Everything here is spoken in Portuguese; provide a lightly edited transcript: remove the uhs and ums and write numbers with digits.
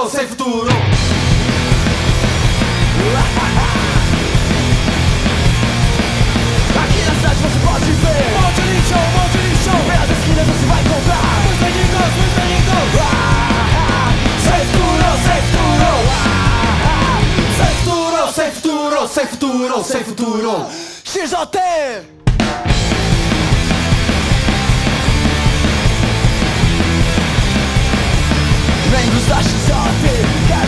futuro, sem futuro. Aqui na cidade você pode ver Monte de lixo, pelas esquinas você vai encontrar muitos mendigos. sem futuro, sem futuro. Sem futuro, sem futuro, sem futuro. XOT! Membros da XOT